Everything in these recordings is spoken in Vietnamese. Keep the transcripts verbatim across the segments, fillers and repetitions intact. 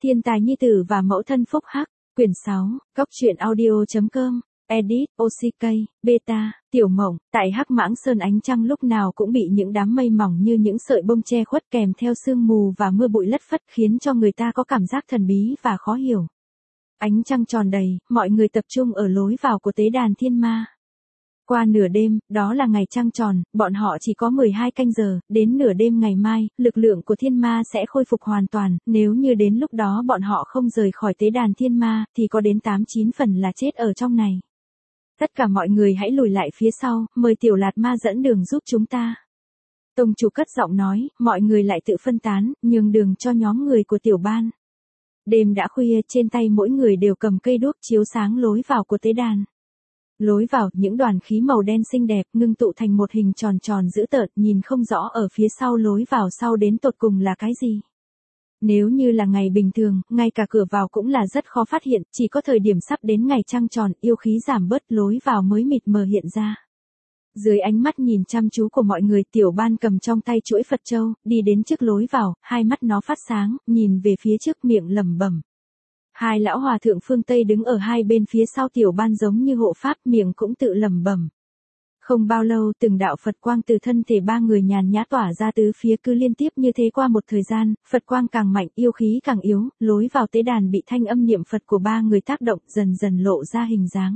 Thiên tài nhi tử và mẫu thân phúc hắc, quyển sáu, góc truyện audio chấm com, edit, ô xê ca, beta, tiểu mộng, tại Hắc Mãng Sơn ánh trăng lúc nào cũng bị những đám mây mỏng như những sợi bông che khuất kèm theo sương mù và mưa bụi lất phất khiến cho người ta có cảm giác thần bí và khó hiểu. Ánh trăng tròn đầy, mọi người tập trung ở lối vào của tế đàn thiên ma. Qua nửa đêm, đó là ngày trăng tròn, bọn họ chỉ có mười hai canh giờ, đến nửa đêm ngày mai, lực lượng của thiên ma sẽ khôi phục hoàn toàn, nếu như đến lúc đó bọn họ không rời khỏi tế đàn thiên ma, thì có đến tám chín phần là chết ở trong này. Tất cả mọi người hãy lùi lại phía sau, mời Tiểu Lạt Ma dẫn đường giúp chúng ta. Tông chủ cất giọng nói, mọi người lại tự phân tán, nhường đường cho nhóm người của Tiểu Ban. Đêm đã khuya, trên tay mỗi người đều cầm cây đuốc chiếu sáng lối vào của tế đàn. Lối vào, những đoàn khí màu đen xinh đẹp ngưng tụ thành một hình tròn tròn dữ tợn, nhìn không rõ ở phía sau lối vào sau đến tột cùng là cái gì. Nếu như là ngày bình thường, ngay cả cửa vào cũng là rất khó phát hiện, chỉ có thời điểm sắp đến ngày trăng tròn, yêu khí giảm bớt, lối vào mới mịt mờ hiện ra. Dưới ánh mắt nhìn chăm chú của mọi người, Tiểu Ban cầm trong tay chuỗi Phật châu, đi đến trước lối vào, hai mắt nó phát sáng, nhìn về phía trước miệng lẩm bẩm. Hai lão hòa thượng phương Tây đứng ở hai bên phía sau Tiểu Ban giống như hộ pháp, miệng cũng tự lẩm bẩm. Không bao lâu, từng đạo Phật quang từ thân thể ba người nhàn nhã tỏa ra tứ phía, cứ liên tiếp như thế qua một thời gian, Phật quang càng mạnh, yêu khí càng yếu, lối vào tế đàn bị thanh âm niệm Phật của ba người tác động, dần dần lộ ra hình dáng.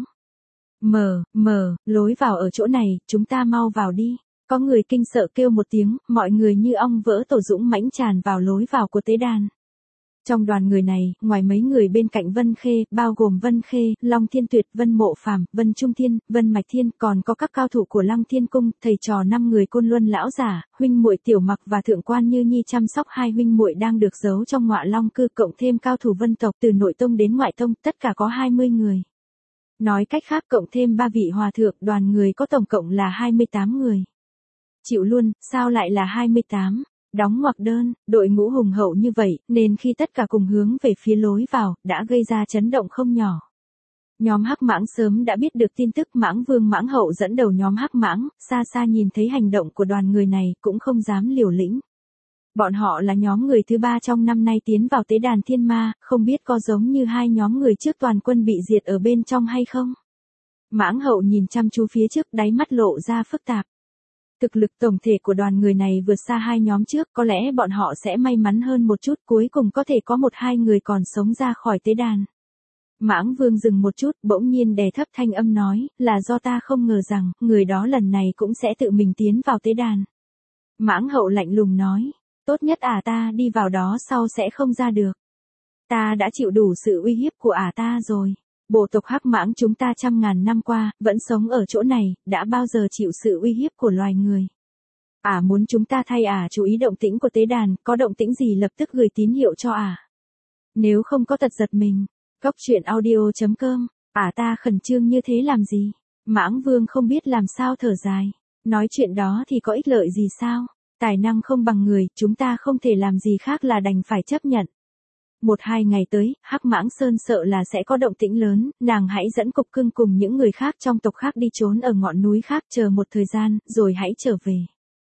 Mờ, mờ, lối vào ở chỗ này, chúng ta mau vào đi. Có người kinh sợ kêu một tiếng, mọi người như ong vỡ tổ dũng mãnh tràn vào lối vào của tế đàn. Trong đoàn người này, ngoài mấy người bên cạnh Vân Khê, bao gồm Vân Khê, Long Thiên Tuyệt, Vân Mộ Phàm, Vân Trung Thiên, Vân Mạch Thiên, còn có các cao thủ của Lăng Thiên Cung, thầy trò năm người Côn Luân lão giả, huynh muội Tiểu Mặc và Thượng quan Như Nhi chăm sóc hai huynh muội đang được giấu trong Ngọa Long cư, cộng thêm cao thủ Vân tộc từ nội tông đến ngoại tông, tất cả có hai mươi người. Nói cách khác, cộng thêm ba vị hòa thượng, đoàn người có tổng cộng là hai mươi tám người. Chịu luôn, sao lại là hai mươi tám? Đóng ngoặc đơn, đội ngũ hùng hậu như vậy, nên khi tất cả cùng hướng về phía lối vào, đã gây ra chấn động không nhỏ. Nhóm Hắc Mãng sớm đã biết được tin tức, Mãng Vương Mãng Hậu dẫn đầu nhóm Hắc Mãng, xa xa nhìn thấy hành động của đoàn người này, cũng không dám liều lĩnh. Bọn họ là nhóm người thứ ba trong năm nay tiến vào tế đàn thiên ma, không biết có giống như hai nhóm người trước toàn quân bị diệt ở bên trong hay không? Mãng Hậu nhìn chăm chú phía trước, đáy mắt lộ ra phức tạp. Thực lực tổng thể của đoàn người này vượt xa hai nhóm trước, có lẽ bọn họ sẽ may mắn hơn một chút, cuối cùng có thể có một hai người còn sống ra khỏi tế đàn. Mãng Vương dừng một chút, bỗng nhiên đè thấp thanh âm nói, là do ta không ngờ rằng, người đó lần này cũng sẽ tự mình tiến vào tế đàn. Mãng Hậu lạnh lùng nói, tốt nhất ả ta đi vào đó sau sẽ không ra được. Ta đã chịu đủ sự uy hiếp của ả ta rồi. Bộ tộc Hắc Mãng chúng ta trăm ngàn năm qua, vẫn sống ở chỗ này, đã bao giờ chịu sự uy hiếp của loài người. Ả muốn chúng ta thay ả chú ý động tĩnh của tế đàn, có động tĩnh gì lập tức gửi tín hiệu cho ả. Nếu không có tật giật mình. Góc truyện audio chấm com, ả ta khẩn trương như thế làm gì? Mãng Vương không biết làm sao thở dài. Nói chuyện đó thì có ích lợi gì sao? Tài năng không bằng người, chúng ta không thể làm gì khác là đành phải chấp nhận. Một hai ngày tới, Hắc Mãng Sơn sợ là sẽ có động tĩnh lớn, nàng hãy dẫn Cục Cưng cùng những người khác trong tộc khác đi trốn ở ngọn núi khác chờ một thời gian, rồi hãy trở về.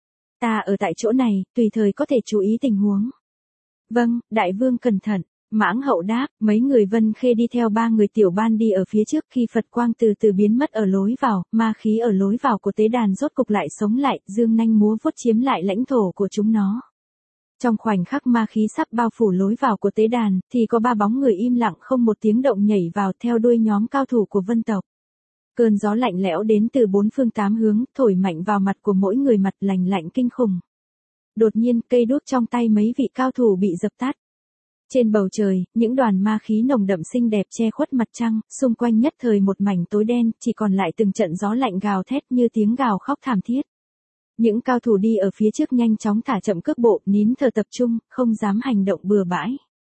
Ta ở tại chỗ này, tùy thời có thể chú ý tình huống. Vâng, Đại Vương cẩn thận. Mãng Hậu đáp, mấy người Vân Khê đi theo ba người Tiểu Ban đi ở phía trước, khi Phật quang từ từ biến mất ở lối vào, ma khí ở lối vào của tế đàn rốt cục lại sống lại, dương nanh múa vuốt chiếm lại lãnh thổ của chúng nó. Trong khoảnh khắc ma khí sắp bao phủ lối vào của tế đàn, thì có ba bóng người im lặng không một tiếng động nhảy vào theo đuôi nhóm cao thủ của Vân tộc. Cơn gió lạnh lẽo đến từ bốn phương tám hướng, thổi mạnh vào mặt của mỗi người, mặt lạnh lạnh kinh khủng. Đột nhiên, cây đuốc trong tay mấy vị cao thủ bị dập tắt. Trên bầu trời, những đoàn ma khí nồng đậm xinh đẹp che khuất mặt trăng, xung quanh nhất thời một mảnh tối đen, chỉ còn lại từng trận gió lạnh gào thét như tiếng gào khóc thảm thiết. Những cao thủ đi ở phía trước nhanh chóng thả chậm cước bộ, nín thở tập trung, không dám hành động bừa bãi.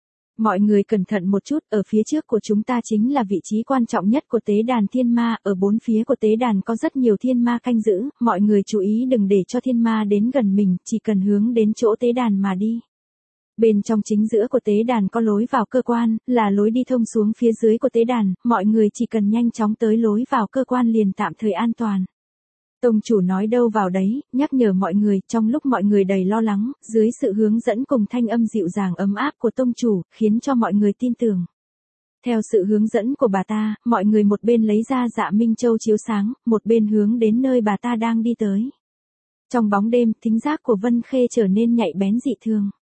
Mọi người cẩn thận một chút, ở phía trước của chúng ta chính là vị trí quan trọng nhất của tế đàn thiên ma, ở bốn phía của tế đàn có rất nhiều thiên ma canh giữ, mọi người chú ý đừng để cho thiên ma đến gần mình, chỉ cần hướng đến chỗ tế đàn mà đi. Bên trong chính giữa của tế đàn có lối vào cơ quan, là lối đi thông xuống phía dưới của tế đàn, mọi người chỉ cần nhanh chóng tới lối vào cơ quan liền tạm thời an toàn. Tông chủ nói đâu vào đấy, nhắc nhở mọi người, trong lúc mọi người đầy lo lắng, dưới sự hướng dẫn cùng thanh âm dịu dàng ấm áp của tông chủ, khiến cho mọi người tin tưởng. Theo sự hướng dẫn của bà ta, mọi người một bên lấy ra Dạ Minh Châu chiếu sáng, một bên hướng đến nơi bà ta đang đi tới. Trong bóng đêm, thính giác của Vân Khê trở nên nhạy bén dị thường.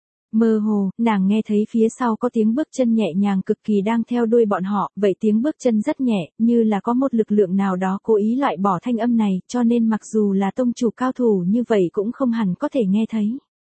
Mơ hồ, nàng nghe thấy phía sau có tiếng bước chân nhẹ nhàng cực kỳ đang theo đuôi bọn họ, vậy tiếng bước chân rất nhẹ, như là có một lực lượng nào đó cố ý loại bỏ thanh âm này, cho nên mặc dù là tông chủ cao thủ như vậy cũng không hẳn có thể nghe thấy.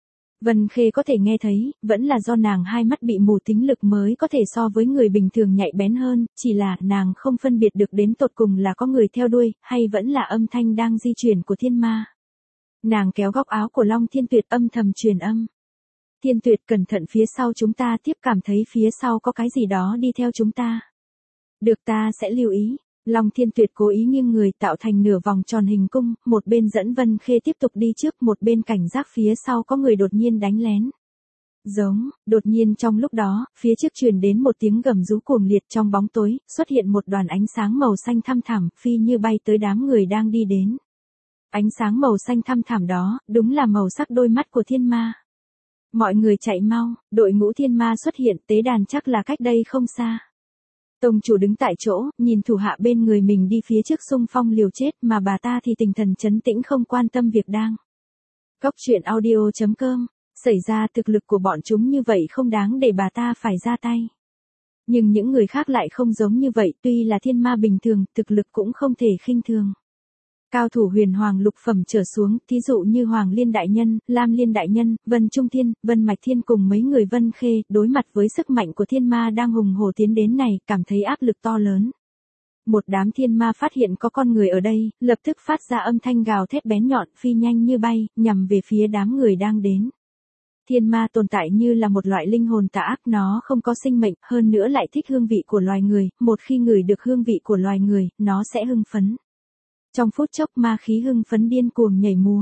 Vân Khê có thể nghe thấy, vẫn là do nàng hai mắt bị mù tính lực mới có thể so với người bình thường nhạy bén hơn, chỉ là nàng không phân biệt được đến tột cùng là có người theo đuôi, hay vẫn là âm thanh đang di chuyển của thiên ma. Nàng kéo góc áo của Long Thiên Tuyệt âm thầm truyền âm. Thiên Tuyệt cẩn thận phía sau chúng ta, tiếp cảm thấy phía sau có cái gì đó đi theo chúng ta. Được, ta sẽ lưu ý. Long Thiên Tuyệt cố ý nghiêng người tạo thành nửa vòng tròn hình cung, một bên dẫn Vân Khê tiếp tục đi trước, một bên cảnh giác phía sau có người đột nhiên đánh lén. Giống, đột nhiên trong lúc đó, phía trước truyền đến một tiếng gầm rú cuồng liệt, trong bóng tối, xuất hiện một đoàn ánh sáng màu xanh thăm thẳm, phi như bay tới đám người đang đi đến. Ánh sáng màu xanh thăm thẳm đó, đúng là màu sắc đôi mắt của thiên ma. Mọi người chạy mau, đội ngũ thiên ma xuất hiện, tế đàn chắc là cách đây không xa. Tông chủ đứng tại chỗ, nhìn thủ hạ bên người mình đi phía trước xung phong liều chết, mà bà ta thì tinh thần trấn tĩnh không quan tâm việc đang. Góc truyện audio chấm com, xảy ra thực lực của bọn chúng như vậy không đáng để bà ta phải ra tay. Nhưng những người khác lại không giống như vậy, tuy là thiên ma bình thường, thực lực cũng không thể khinh thường. Cao thủ huyền hoàng lục phẩm trở xuống, thí dụ như Hoàng Liên Đại Nhân, Lam Liên Đại Nhân, Vân Trung Thiên, Vân Mạch Thiên cùng mấy người Vân Khê, đối mặt với sức mạnh của thiên ma đang hùng hổ tiến đến này, cảm thấy áp lực to lớn. Một đám thiên ma phát hiện có con người ở đây, lập tức phát ra âm thanh gào thét bén nhọn, phi nhanh như bay, nhằm về phía đám người đang đến. Thiên ma tồn tại như là một loại linh hồn tà ác, nó không có sinh mệnh, hơn nữa lại thích hương vị của loài người, một khi ngửi được hương vị của loài người, nó sẽ hưng phấn. Trong phút chốc ma khí hưng phấn điên cuồng nhảy múa.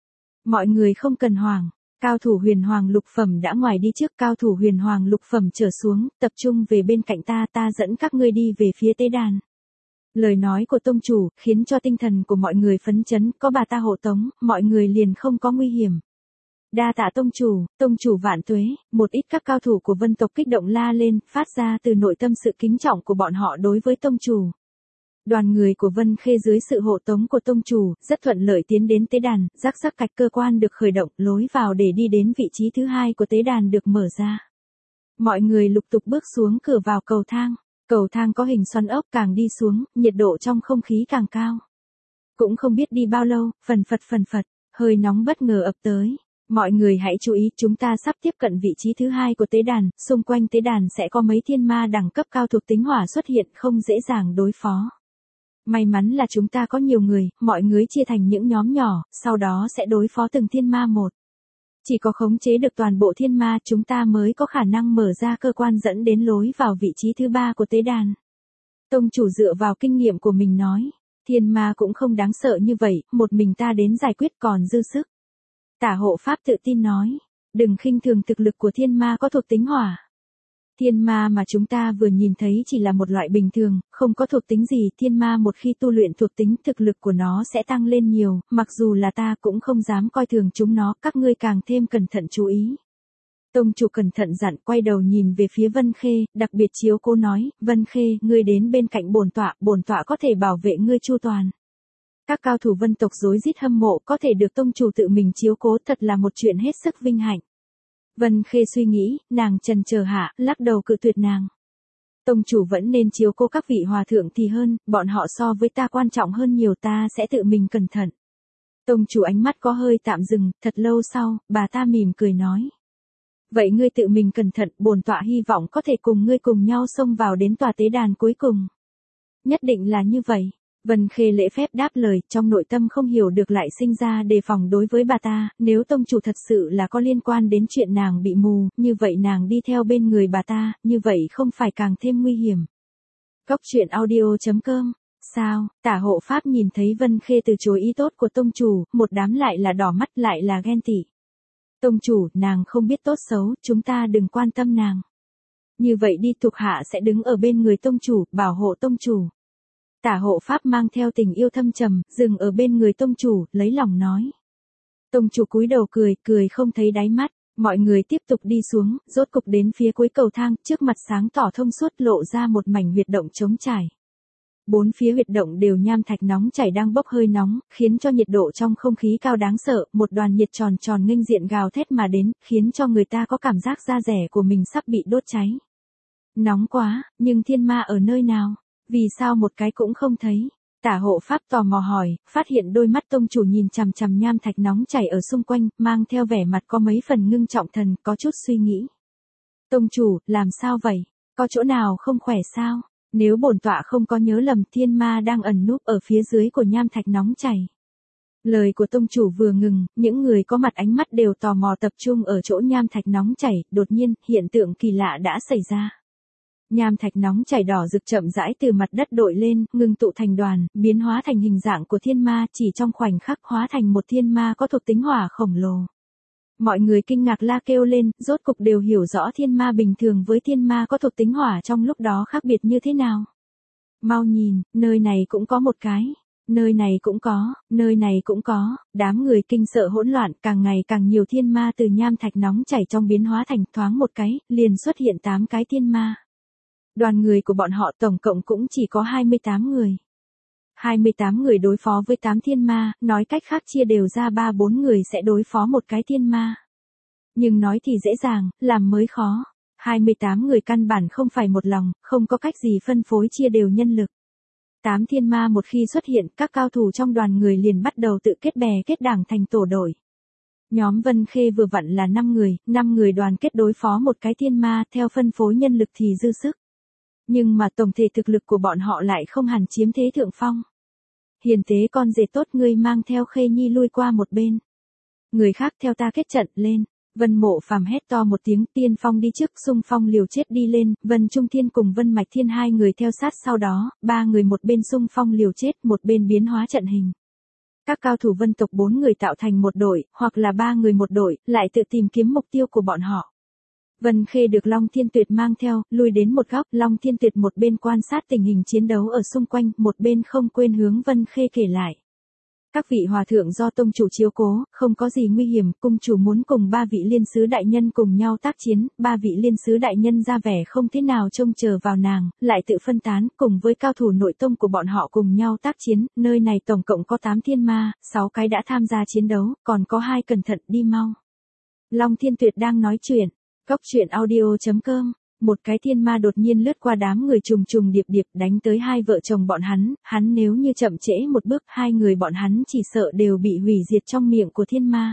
Mọi người không cần hoảng, cao thủ huyền hoàng lục phẩm đã ngoài đi trước, cao thủ huyền hoàng lục phẩm trở xuống, tập trung về bên cạnh ta, ta dẫn các ngươi đi về phía tế đàn. Lời nói của tông chủ, khiến cho tinh thần của mọi người phấn chấn, có bà ta hộ tống, mọi người liền không có nguy hiểm. Đa tạ tông chủ, tông chủ vạn tuế, một ít các cao thủ của vân tộc kích động la lên, phát ra từ nội tâm sự kính trọng của bọn họ đối với tông chủ. Đoàn người của Vân Khê dưới sự hộ tống của tông chủ, rất thuận lợi tiến đến tế đàn, rắc rắc cạch cơ quan được khởi động, lối vào để đi đến vị trí thứ hai của tế đàn được mở ra. Mọi người lục tục bước xuống cửa vào cầu thang, cầu thang có hình xoắn ốc, càng đi xuống, nhiệt độ trong không khí càng cao. Cũng không biết đi bao lâu, phần phật phần phật, hơi nóng bất ngờ ập tới. Mọi người hãy chú ý, chúng ta sắp tiếp cận vị trí thứ hai của tế đàn, xung quanh tế đàn sẽ có mấy thiên ma đẳng cấp cao thuộc tính hỏa xuất hiện, không dễ dàng đối phó. May mắn là chúng ta có nhiều người, mọi người chia thành những nhóm nhỏ, sau đó sẽ đối phó từng thiên ma một. Chỉ có khống chế được toàn bộ thiên ma chúng ta mới có khả năng mở ra cơ quan dẫn đến lối vào vị trí thứ ba của tế đàn. Tông chủ dựa vào kinh nghiệm của mình nói, thiên ma cũng không đáng sợ như vậy, một mình ta đến giải quyết còn dư sức. Tả hộ pháp tự tin nói, đừng khinh thường thực lực của thiên ma có thuộc tính hỏa. Thiên ma mà chúng ta vừa nhìn thấy chỉ là một loại bình thường, không có thuộc tính gì, thiên ma một khi tu luyện thuộc tính thực lực của nó sẽ tăng lên nhiều, mặc dù là ta cũng không dám coi thường chúng nó, các ngươi càng thêm cẩn thận chú ý. Tông chủ cẩn thận dặn, quay đầu nhìn về phía Vân Khê, đặc biệt chiếu cố nói, Vân Khê, ngươi đến bên cạnh bổn tọa, bổn tọa có thể bảo vệ ngươi chu toàn. Các cao thủ vân tộc rối rít hâm mộ, có thể được tông chủ tự mình chiếu cố thật là một chuyện hết sức vinh hạnh. Vân Khê suy nghĩ, nàng chần chờ hạ, lắc đầu cự tuyệt nàng. Tông chủ vẫn nên chiếu cố các vị hòa thượng thì hơn, bọn họ so với ta quan trọng hơn nhiều, ta sẽ tự mình cẩn thận. Tông chủ ánh mắt có hơi tạm dừng, thật lâu sau, bà ta mỉm cười nói. Vậy ngươi tự mình cẩn thận, bổn tọa hy vọng có thể cùng ngươi cùng nhau xông vào đến tòa tế đàn cuối cùng. Nhất định là như vậy. Vân Khê lễ phép đáp lời, trong nội tâm không hiểu được lại sinh ra đề phòng đối với bà ta, nếu tông chủ thật sự là có liên quan đến chuyện nàng bị mù, như vậy nàng đi theo bên người bà ta, như vậy không phải càng thêm nguy hiểm. Góc truyện audio chấm com, sao, tả hộ pháp nhìn thấy Vân Khê từ chối ý tốt của tông chủ, một đám lại là đỏ mắt lại là ghen tị. Tông chủ, nàng không biết tốt xấu, chúng ta đừng quan tâm nàng. Như vậy đi, thuộc hạ sẽ đứng ở bên người tông chủ, bảo hộ tông chủ. Tả hộ pháp mang theo tình yêu thâm trầm, dừng ở bên người tông chủ, lấy lòng nói. Tông chủ cúi đầu cười, cười không thấy đáy mắt. Mọi người tiếp tục đi xuống, rốt cục đến phía cuối cầu thang, trước mặt sáng tỏ thông suốt lộ ra một mảnh huyệt động trống trải. Bốn phía huyệt động đều nham thạch nóng chảy đang bốc hơi nóng, khiến cho nhiệt độ trong không khí cao đáng sợ, một đoàn nhiệt tròn tròn nghênh diện gào thét mà đến, khiến cho người ta có cảm giác da rẻ của mình sắp bị đốt cháy. Nóng quá, nhưng thiên ma ở nơi nào? Vì sao một cái cũng không thấy? Tả hộ pháp tò mò hỏi, phát hiện đôi mắt tông chủ nhìn chằm chằm nham thạch nóng chảy ở xung quanh, mang theo vẻ mặt có mấy phần ngưng trọng thần, có chút suy nghĩ. Tông chủ, làm sao vậy? Có chỗ nào không khỏe sao? Nếu bổn tọa không có nhớ lầm, thiên ma đang ẩn núp ở phía dưới của nham thạch nóng chảy. Lời của tông chủ vừa ngừng, những người có mặt ánh mắt đều tò mò tập trung ở chỗ nham thạch nóng chảy, đột nhiên, hiện tượng kỳ lạ đã xảy ra. Nham thạch nóng chảy đỏ rực chậm rãi từ mặt đất đội lên, ngưng tụ thành đoàn, biến hóa thành hình dạng của thiên ma, chỉ trong khoảnh khắc hóa thành một thiên ma có thuộc tính hỏa khổng lồ. Mọi người kinh ngạc la kêu lên, rốt cục đều hiểu rõ thiên ma bình thường với thiên ma có thuộc tính hỏa trong lúc đó khác biệt như thế nào. Mau nhìn, nơi này cũng có một cái, nơi này cũng có, nơi này cũng có, đám người kinh sợ hỗn loạn, càng ngày càng nhiều thiên ma từ nham thạch nóng chảy trong biến hóa thành, thoáng một cái, liền xuất hiện tám cái thiên ma. Đoàn người của bọn họ tổng cộng cũng chỉ có hai mươi tám người. hai mươi tám người đối phó với tám thiên ma, nói cách khác chia đều ra ba bốn người sẽ đối phó một cái thiên ma. Nhưng nói thì dễ dàng, làm mới khó. hai mươi tám người căn bản không phải một lòng, không có cách gì phân phối chia đều nhân lực. tám thiên ma một khi xuất hiện, các cao thủ trong đoàn người liền bắt đầu tự kết bè kết đảng thành tổ đội. Nhóm Vân Khê vừa vặn là năm người, năm người đoàn kết đối phó một cái thiên ma, theo phân phối nhân lực thì dư sức. Nhưng mà tổng thể thực lực của bọn họ lại không hẳn chiếm thế thượng phong. Hiền tế con rể tốt, ngươi mang theo Khê Nhi lui qua một bên. Người khác theo ta kết trận, lên. Vân Mộ Phàm hét to một tiếng, tiên phong đi trước, xung phong liều chết đi lên, Vân Trung Thiên cùng Vân Mạch Thiên hai người theo sát sau đó, ba người một bên xung phong liều chết, một bên biến hóa trận hình. Các cao thủ Vân tộc bốn người tạo thành một đội, hoặc là ba người một đội, lại tự tìm kiếm mục tiêu của bọn họ. Vân Khê được Long Thiên Tuyệt mang theo, lui đến một góc, Long Thiên Tuyệt một bên quan sát tình hình chiến đấu ở xung quanh, một bên không quên hướng Vân Khê kể lại. Các vị hòa thượng do tông chủ chiếu cố, không có gì nguy hiểm, cung chủ muốn cùng ba vị liên sứ đại nhân cùng nhau tác chiến, ba vị liên sứ đại nhân ra vẻ không thế nào trông chờ vào nàng, lại tự phân tán, cùng với cao thủ nội tông của bọn họ cùng nhau tác chiến, nơi này tổng cộng có tám thiên ma, sáu cái đã tham gia chiến đấu, còn có hai cẩn thận đi mau. Long Thiên Tuyệt đang nói chuyện. Cốc truyện audio chấm com, một cái thiên ma đột nhiên lướt qua đám người trùng trùng điệp điệp đánh tới hai vợ chồng bọn hắn, hắn nếu như chậm trễ một bước, hai người bọn hắn chỉ sợ đều bị hủy diệt trong miệng của thiên ma.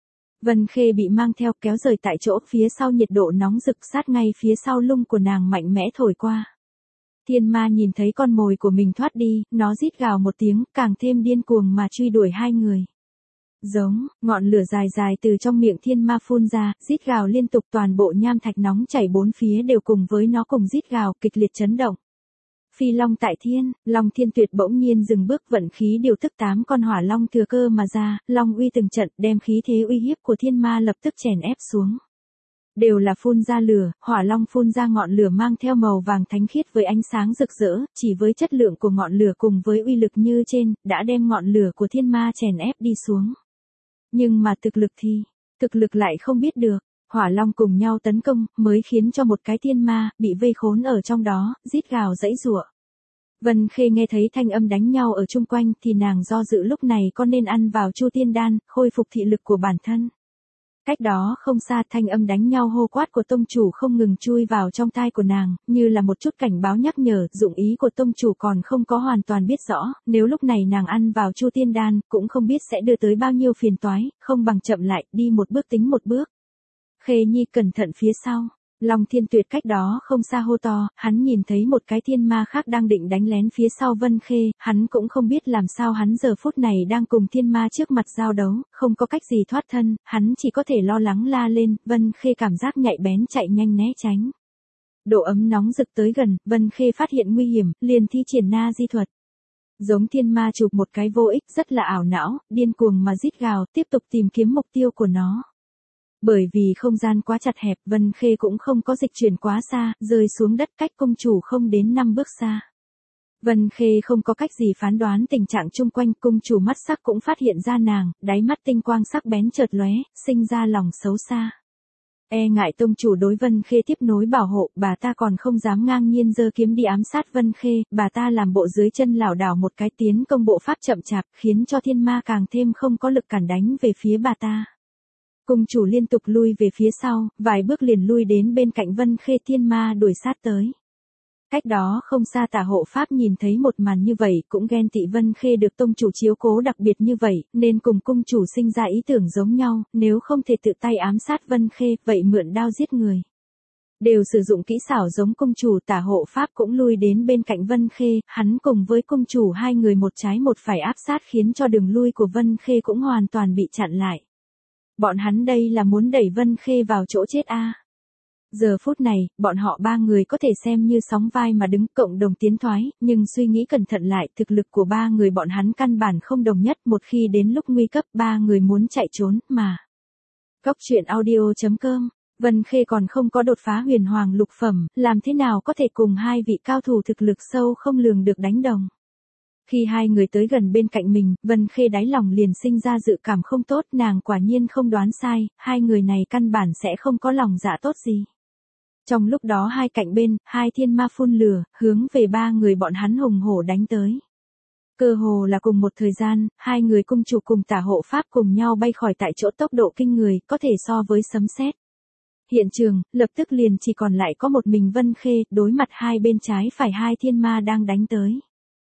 Vân Khê bị mang theo kéo rời tại chỗ, phía sau nhiệt độ nóng rực sát ngay phía sau lưng của nàng mạnh mẽ thổi qua. Thiên ma nhìn thấy con mồi của mình thoát đi, nó rít gào một tiếng, càng thêm điên cuồng mà truy đuổi hai người. Giống, ngọn lửa dài dài từ trong miệng thiên ma phun ra, rít gào liên tục, toàn bộ nham thạch nóng chảy bốn phía đều cùng với nó cùng rít gào, kịch liệt chấn động. Phi Long tại thiên, Long Thiên Tuyệt bỗng nhiên dừng bước, vận khí điều tức tám con hỏa long thừa cơ mà ra, long uy từng trận, đem khí thế uy hiếp của thiên ma lập tức chèn ép xuống. Đều là phun ra lửa, hỏa long phun ra ngọn lửa mang theo màu vàng thánh khiết với ánh sáng rực rỡ, chỉ với chất lượng của ngọn lửa cùng với uy lực như trên, đã đem ngọn lửa của thiên ma chèn ép đi xuống. Nhưng mà thực lực thì, thực lực lại không biết được, hỏa long cùng nhau tấn công, mới khiến cho một cái thiên ma, bị vây khốn ở trong đó, rít gào giãy giụa. Vân Khê nghe thấy thanh âm đánh nhau ở chung quanh, thì nàng do dự lúc này có nên ăn vào Chu Tiên Đan, khôi phục thị lực của bản thân. Cách đó không xa, thanh âm đánh nhau hô quát của tông chủ không ngừng chui vào trong tai của nàng, như là một chút cảnh báo nhắc nhở, dụng ý của tông chủ còn không có hoàn toàn biết rõ, nếu lúc này nàng ăn vào Chu Tiên Đan, cũng không biết sẽ đưa tới bao nhiêu phiền toái, không bằng chậm lại, đi một bước tính một bước. Khê Nhi cẩn thận phía sau. Long Thiên Tuyệt cách đó không xa hô to, hắn nhìn thấy một cái thiên ma khác đang định đánh lén phía sau Vân Khê, hắn cũng không biết làm sao hắn giờ phút này đang cùng thiên ma trước mặt giao đấu, không có cách gì thoát thân, hắn chỉ có thể lo lắng la lên, Vân Khê cảm giác nhạy bén chạy nhanh né tránh. Độ ấm nóng rực tới gần, Vân Khê phát hiện nguy hiểm, liền thi triển na di thuật. Giống thiên ma chụp một cái vô ích, rất là ảo não, điên cuồng mà rít gào, tiếp tục tìm kiếm mục tiêu của nó. Bởi vì không gian quá chặt hẹp, Vân Khê cũng không có dịch chuyển quá xa, rơi xuống đất cách cung chủ không đến năm bước xa. Vân Khê không có cách gì phán đoán tình trạng chung quanh, cung chủ mắt sắc cũng phát hiện ra nàng, đáy mắt tinh quang sắc bén chợt lóe, sinh ra lòng xấu xa. E ngại tông chủ đối Vân Khê tiếp nối bảo hộ, bà ta còn không dám ngang nhiên giơ kiếm đi ám sát Vân Khê, bà ta làm bộ dưới chân lảo đảo một cái tiến công bộ pháp chậm chạp, khiến cho thiên ma càng thêm không có lực cản đánh về phía bà ta. Cung chủ liên tục lui về phía sau, vài bước liền lui đến bên cạnh Vân Khê, thiên ma đuổi sát tới. Cách đó không xa Tả Hộ Pháp nhìn thấy một màn như vậy cũng ghen tị Vân Khê được tông chủ chiếu cố đặc biệt như vậy, nên cùng cung chủ sinh ra ý tưởng giống nhau, nếu không thể tự tay ám sát Vân Khê, vậy mượn đao giết người. Đều sử dụng kỹ xảo giống cung chủ, Tả Hộ Pháp cũng lui đến bên cạnh Vân Khê, hắn cùng với cung chủ hai người một trái một phải áp sát khiến cho đường lui của Vân Khê cũng hoàn toàn bị chặn lại. Bọn hắn đây là muốn đẩy Vân Khê vào chỗ chết a. À. Giờ phút này, bọn họ ba người có thể xem như sóng vai mà đứng cộng đồng tiến thoái, nhưng suy nghĩ cẩn thận lại, thực lực của ba người bọn hắn căn bản không đồng nhất, một khi đến lúc nguy cấp ba người muốn chạy trốn, mà. Cóc truyện audio chấm com, Vân Khê còn không có đột phá huyền hoàng lục phẩm, làm thế nào có thể cùng hai vị cao thủ thực lực sâu không lường được đánh đồng. Khi hai người tới gần bên cạnh mình, Vân Khê đáy lòng liền sinh ra dự cảm không tốt, nàng quả nhiên không đoán sai, hai người này căn bản sẽ không có lòng dạ tốt gì. Trong lúc đó hai cạnh bên, hai thiên ma phun lửa, hướng về ba người bọn hắn hùng hổ đánh tới. Cơ hồ là cùng một thời gian, hai người cung chủ cùng Tả Hộ Pháp cùng nhau bay khỏi tại chỗ tốc độ kinh người, có thể so với sấm sét. Hiện trường, lập tức liền chỉ còn lại có một mình Vân Khê, đối mặt hai bên trái phải hai thiên ma đang đánh tới.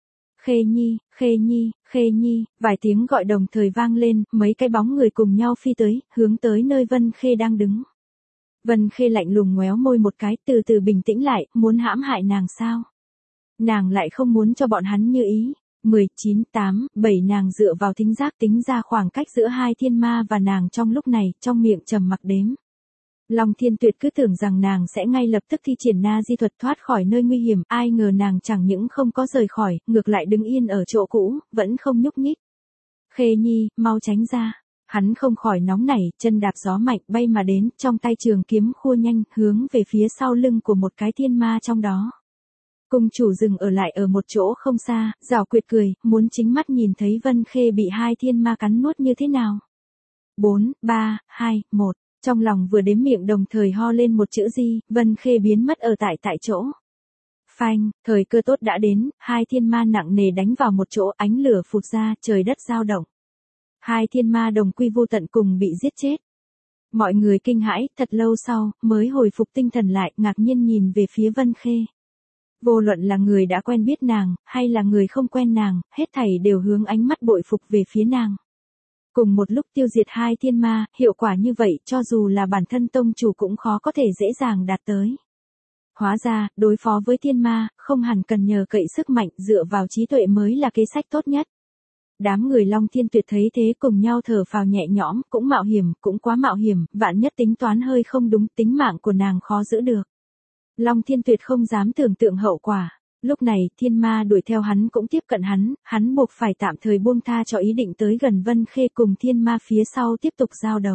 Khê Nhi, Khê Nhi, Khê Nhi, vài tiếng gọi đồng thời vang lên, mấy cái bóng người cùng nhau phi tới, hướng tới nơi Vân Khê đang đứng. Vân Khê lạnh lùng ngoéo môi một cái, từ từ bình tĩnh lại, muốn hãm hại nàng sao? Nàng lại không muốn cho bọn hắn như ý. mười chín, tám, bảy nàng dựa vào thính giác tính ra khoảng cách giữa hai thiên ma và nàng trong lúc này, trong miệng trầm mặc đếm. Long Thiên Tuyệt cứ tưởng rằng nàng sẽ ngay lập tức thi triển na di thuật thoát khỏi nơi nguy hiểm, ai ngờ nàng chẳng những không có rời khỏi, ngược lại đứng yên ở chỗ cũ, vẫn không nhúc nhích. Khê Nhi, mau tránh ra. Hắn không khỏi nóng nảy, chân đạp gió mạnh bay mà đến, trong tay trường kiếm khua nhanh, hướng về phía sau lưng của một cái thiên ma trong đó. Cung chủ dừng ở lại ở một chỗ không xa, giảo quyệt cười, muốn chính mắt nhìn thấy Vân Khê bị hai thiên ma cắn nuốt như thế nào. bốn, ba, hai, một, trong lòng vừa đếm miệng đồng thời ho lên một chữ gì, Vân Khê biến mất ở tại tại chỗ. Phanh, thời cơ tốt đã đến, hai thiên ma nặng nề đánh vào một chỗ, ánh lửa phụt ra, trời đất dao động. Hai thiên ma đồng quy vô tận cùng bị giết chết. Mọi người kinh hãi, thật lâu sau, mới hồi phục tinh thần lại, ngạc nhiên nhìn về phía Vân Khê. Vô luận là người đã quen biết nàng, hay là người không quen nàng, hết thảy đều hướng ánh mắt bội phục về phía nàng. Cùng một lúc tiêu diệt hai thiên ma, hiệu quả như vậy, cho dù là bản thân tông chủ cũng khó có thể dễ dàng đạt tới. Hóa ra, đối phó với thiên ma, không hẳn cần nhờ cậy sức mạnh, dựa vào trí tuệ mới là kế sách tốt nhất. Đám người Long Thiên Tuyệt thấy thế cùng nhau thở phào nhẹ nhõm, cũng mạo hiểm, cũng quá mạo hiểm, vạn nhất tính toán hơi không đúng, tính mạng của nàng khó giữ được. Long Thiên Tuyệt không dám tưởng tượng hậu quả. Lúc này, thiên ma đuổi theo hắn cũng tiếp cận hắn, hắn buộc phải tạm thời buông tha cho ý định tới gần Vân Khê cùng thiên ma phía sau tiếp tục giao đấu.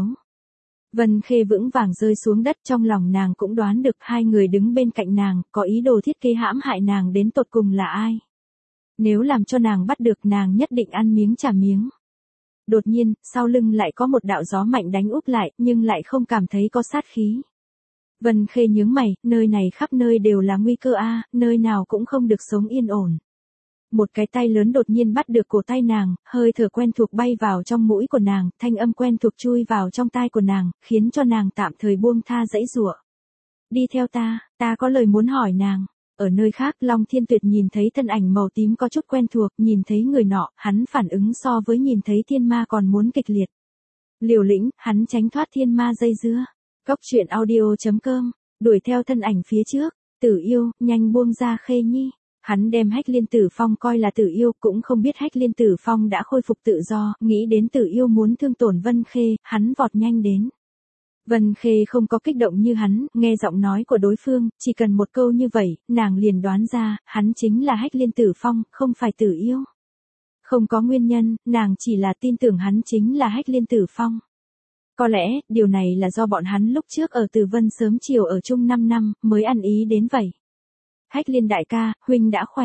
Vân Khê vững vàng rơi xuống đất, trong lòng nàng cũng đoán được hai người đứng bên cạnh nàng, có ý đồ thiết kế hãm hại nàng đến tột cùng là ai. Nếu làm cho nàng bắt được nàng nhất định ăn miếng trả miếng. Đột nhiên, sau lưng lại có một đạo gió mạnh đánh úp lại, nhưng lại không cảm thấy có sát khí. Vân Khê nhướng mày, nơi này khắp nơi đều là nguy cơ a, nơi nào cũng không được sống yên ổn. Một cái tay lớn đột nhiên bắt được cổ tay nàng, hơi thở quen thuộc bay vào trong mũi của nàng, thanh âm quen thuộc chui vào trong tai của nàng, khiến cho nàng tạm thời buông tha dãy giụa. Đi theo ta, ta có lời muốn hỏi nàng. Ở nơi khác, Long Thiên Tuyệt nhìn thấy thân ảnh màu tím có chút quen thuộc, nhìn thấy người nọ, hắn phản ứng so với nhìn thấy thiên ma còn muốn kịch liệt. Liều lĩnh, hắn tránh thoát thiên ma dây dưa. Cóc truyện audio chấm com, đuổi theo thân ảnh phía trước, Tử Yêu, nhanh buông ra Khê Nhi. Hắn đem Hách Liên Tử Phong coi là Tử Yêu, cũng không biết Hách Liên Tử Phong đã khôi phục tự do, nghĩ đến Tử Yêu muốn thương tổn Vân Khê, hắn vọt nhanh đến. Vân Khê không có kích động như hắn, nghe giọng nói của đối phương, chỉ cần một câu như vậy, nàng liền đoán ra, hắn chính là Hách Liên Tử Phong, không phải Tử Yêu. Không có nguyên nhân, nàng chỉ là tin tưởng hắn chính là Hách Liên Tử Phong. Có lẽ, điều này là do bọn hắn lúc trước ở Từ Vân sớm chiều ở chung năm năm, mới ăn ý đến vậy. Hách Liên đại ca, huynh đã khỏe.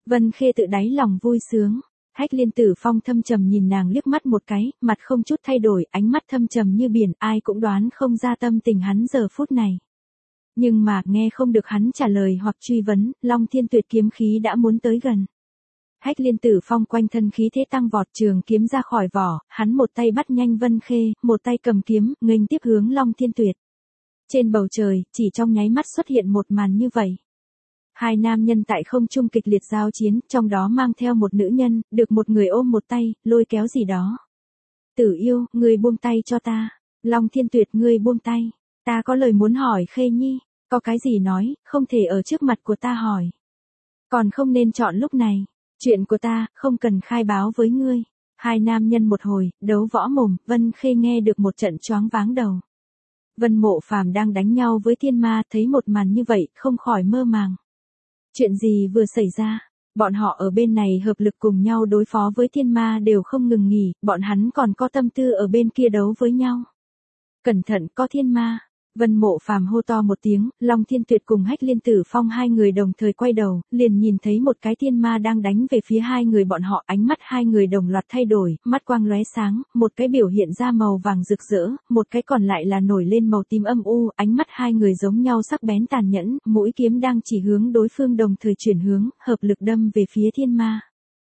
Vân Khê tự đáy lòng vui sướng. Hách Liên Tử Phong thâm trầm nhìn nàng liếc mắt một cái, mặt không chút thay đổi, ánh mắt thâm trầm như biển, ai cũng đoán không ra tâm tình hắn giờ phút này. Nhưng mà, nghe không được hắn trả lời hoặc truy vấn, Long Thiên Tuyệt kiếm khí đã muốn tới gần. Hách Liên Tử Phong quanh thân khí thế tăng vọt, trường kiếm ra khỏi vỏ, hắn một tay bắt nhanh Vân Khê, một tay cầm kiếm, nghênh tiếp hướng Long Thiên Tuyệt. Trên bầu trời, chỉ trong nháy mắt xuất hiện một màn như vậy. Hai nam nhân tại không trung kịch liệt giao chiến, trong đó mang theo một nữ nhân, được một người ôm một tay, lôi kéo gì đó. Tử Yêu, ngươi buông tay cho ta. Long Thiên Tuyệt, ngươi buông tay. Ta có lời muốn hỏi Khê Nhi. Có cái gì nói, không thể ở trước mặt của ta hỏi. Còn không nên chọn lúc này. Chuyện của ta, không cần khai báo với ngươi. Hai nam nhân một hồi, đấu võ mồm, Vân Khê nghe được một trận choáng váng đầu. Vân Mộ Phàm đang đánh nhau với thiên ma, thấy một màn như vậy, không khỏi mơ màng. Chuyện gì vừa xảy ra? Bọn họ ở bên này hợp lực cùng nhau đối phó với thiên ma đều không ngừng nghỉ, bọn hắn còn có tâm tư ở bên kia đấu với nhau. Cẩn thận, có thiên ma. Vân Mộ Phàm hô to một tiếng, Long Thiên Tuyệt cùng Hách Liên Tử Phong hai người đồng thời quay đầu, liền nhìn thấy một cái thiên ma đang đánh về phía hai người bọn họ, ánh mắt hai người đồng loạt thay đổi, mắt quang lóe sáng, một cái biểu hiện ra màu vàng rực rỡ, một cái còn lại là nổi lên màu tím âm u, ánh mắt hai người giống nhau sắc bén tàn nhẫn, mũi kiếm đang chỉ hướng đối phương đồng thời chuyển hướng, hợp lực đâm về phía thiên ma.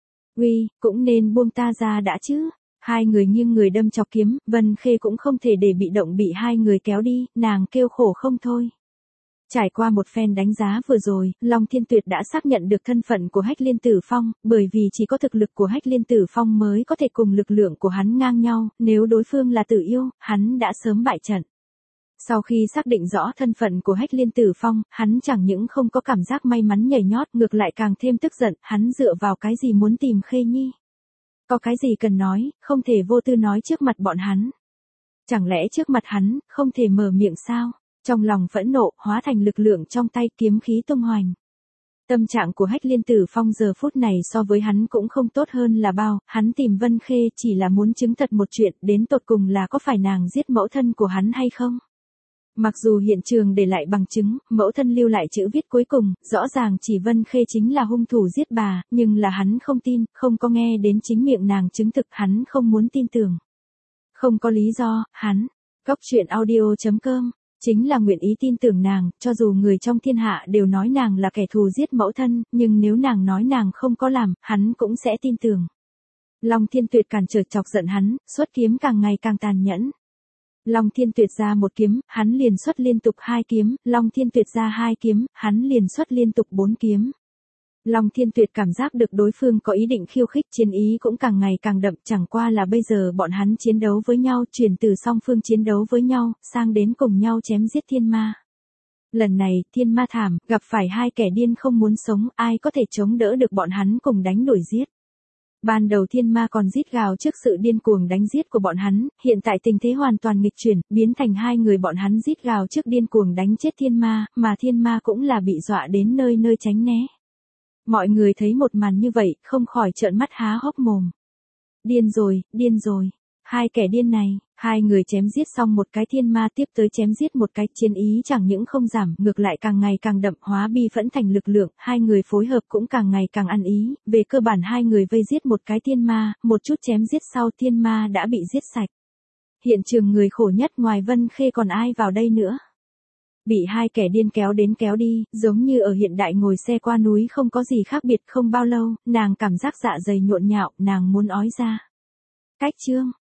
Uy, cũng nên buông ta ra đã chứ. Hai người nghiêng người đâm chọc kiếm, Vân Khê cũng không thể để bị động bị hai người kéo đi, nàng kêu khổ không thôi. Trải qua một phen đánh giá vừa rồi, Long Thiên Tuyệt đã xác nhận được thân phận của Hách Liên Tử Phong, bởi vì chỉ có thực lực của Hách Liên Tử Phong mới có thể cùng lực lượng của hắn ngang nhau, nếu đối phương là Tử Yêu, hắn đã sớm bại trận. Sau khi xác định rõ thân phận của Hách Liên Tử Phong, hắn chẳng những không có cảm giác may mắn nhảy nhót, ngược lại càng thêm tức giận, hắn dựa vào cái gì muốn tìm Khê Nhi? Có cái gì cần nói, không thể vô tư nói trước mặt bọn hắn. Chẳng lẽ trước mặt hắn, không thể mở miệng sao? Trong lòng phẫn nộ, hóa thành lực lượng trong tay, kiếm khí tung hoành. Tâm trạng của Hách Liên Tử Phong giờ phút này so với hắn cũng không tốt hơn là bao, hắn tìm Vân Khê chỉ là muốn chứng thật một chuyện, đến tột cùng là có phải nàng giết mẫu thân của hắn hay không? Mặc dù hiện trường để lại bằng chứng, mẫu thân lưu lại chữ viết cuối cùng, rõ ràng chỉ Vân Khê chính là hung thủ giết bà, nhưng là hắn không tin, không có nghe đến chính miệng nàng chứng thực, hắn không muốn tin tưởng. Không có lý do, hắn, Góc Truyện Audio chấm com, chính là nguyện ý tin tưởng nàng, cho dù người trong thiên hạ đều nói nàng là kẻ thù giết mẫu thân, nhưng nếu nàng nói nàng không có làm, hắn cũng sẽ tin tưởng. Long Thiên Tuyệt cản trở chọc giận hắn, xuất kiếm càng ngày càng tàn nhẫn. Long Thiên Tuyệt ra một kiếm, hắn liền xuất liên tục hai kiếm, Long Thiên Tuyệt ra hai kiếm, hắn liền xuất liên tục bốn kiếm. Long Thiên Tuyệt cảm giác được đối phương có ý định khiêu khích, chiến ý cũng càng ngày càng đậm, chẳng qua là bây giờ bọn hắn chiến đấu với nhau, chuyển từ song phương chiến đấu với nhau, sang đến cùng nhau chém giết thiên ma. Lần này, thiên ma thảm, gặp phải hai kẻ điên không muốn sống, ai có thể chống đỡ được bọn hắn cùng đánh đuổi giết. Ban đầu thiên ma còn rít gào trước sự điên cuồng đánh giết của bọn hắn, hiện tại tình thế hoàn toàn nghịch chuyển, biến thành hai người bọn hắn rít gào trước điên cuồng đánh chết thiên ma, mà thiên ma cũng là bị dọa đến nơi nơi tránh né. Mọi người thấy một màn như vậy, không khỏi trợn mắt há hốc mồm. Điên rồi, điên rồi. Hai kẻ điên này, hai người chém giết xong một cái thiên ma tiếp tới chém giết một cái, chiến ý chẳng những không giảm, ngược lại càng ngày càng đậm, hóa bi phẫn thành lực lượng, hai người phối hợp cũng càng ngày càng ăn ý, về cơ bản hai người vây giết một cái thiên ma, một chút chém giết sau thiên ma đã bị giết sạch. Hiện trường người khổ nhất ngoài Vân Khê còn ai vào đây nữa? Bị hai kẻ điên kéo đến kéo đi, giống như ở hiện đại ngồi xe qua núi không có gì khác biệt, không bao lâu, nàng cảm giác dạ dày nhộn nhạo, nàng muốn ói ra. Cách chương